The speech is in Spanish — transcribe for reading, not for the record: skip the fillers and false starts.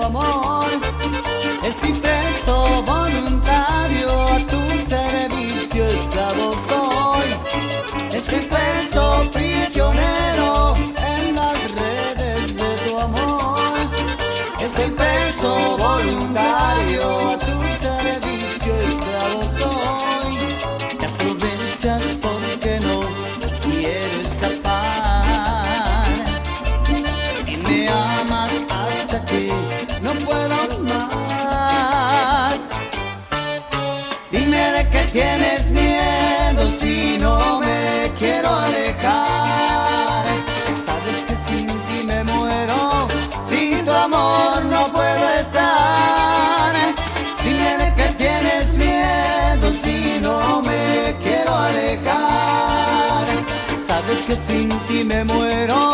amor. Estoy preso voluntario, a tu servicio esclavo soy. Estoy preso prisionero en las redes de tu amor. Estoy preso voluntario, a tu servicio esclavo soy. Te aprovechas porque no quiero escapar y me amas hasta que no puedo más. Dime de qué tienes miedo si no me quiero alejar. Sabes que sin ti me muero, sin tu amor no puedo estar. Dime de qué tienes miedo si no me quiero alejar. Sabes que sin ti me muero,